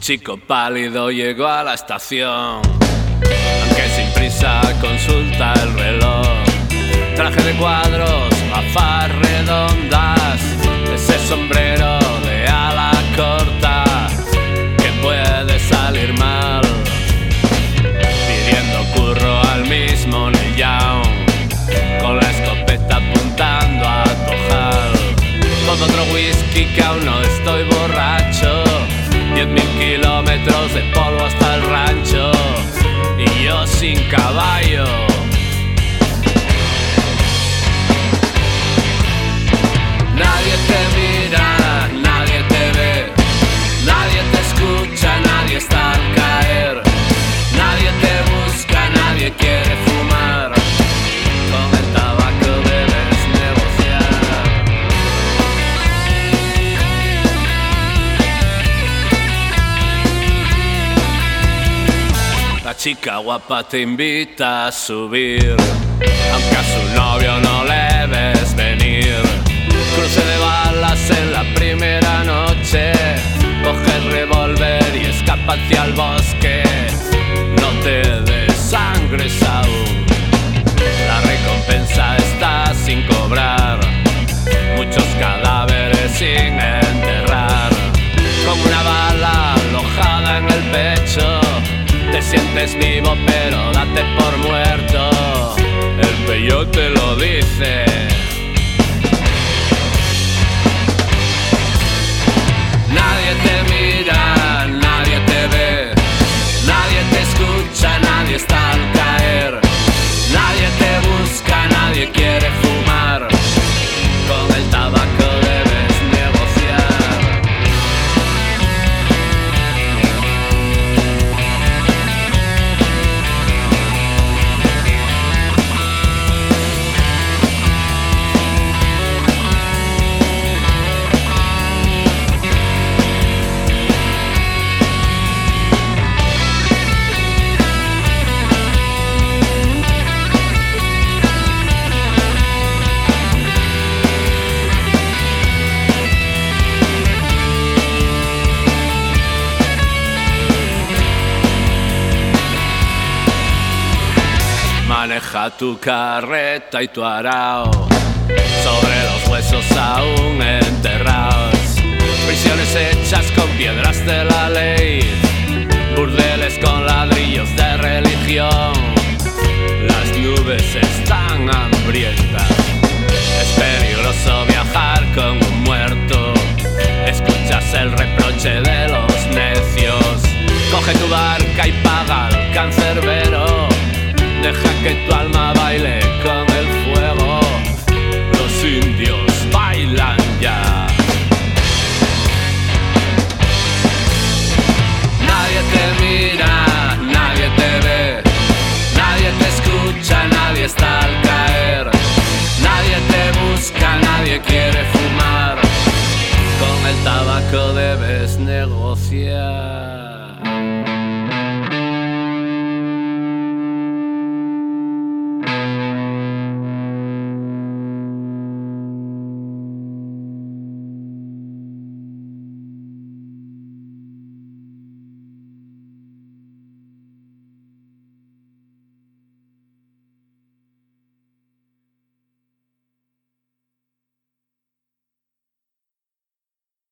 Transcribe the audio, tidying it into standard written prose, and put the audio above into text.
chico pálido llegó a la estación, aunque sin prisa consulta el reloj. Traje de cuadros, gafas redondas, ese sombrero de ala corta que puede salir mal, pidiendo curro al mismo Neil Young, con la escopeta apuntando a Tojal. Con otro whisky que aún no estoy borracho, 10.000 kilómetros de polvo hasta el rancho, y yo sin caballo. Nadie te mira, nadie te ve, nadie te escucha, nadie está al caer, nadie te busca, nadie quiere fumar. Con el tabaco debes negociar. La chica guapa te invita a subir, aunque a su novio no le ves venir. Cruce de balas en la primera noche, coge el revólver y escapa hacia el bosque. No te desangres aún, la recompensa está sin cobrar, muchos cadáveres sin enterrar. Con una bala alojada en el pecho, te sientes vivo pero date por muerto, el peyote lo dice. Nadie te mira, nadie te ve, nadie te escucha, nadie está al caer, nadie te busca, nadie quiere fumar. Con el tabaco debes negociar. Maneja tu carreta y tu arao sobre los huesos aún enterrados, prisiones hechas con piedras de la ley, burdeles con ladrillos de religión. Las nubes están hambrientas, es peligroso viajar con un muerto. Escuchas el reproche de los necios, coge tu barca y paga al cancerbero. Deja que tu alma baile con el fuego, los indios bailan ya. Nadie te mira, nadie te ve, nadie te escucha, nadie está al caer, nadie te busca, nadie quiere fumar. Con el tabaco debes negociar.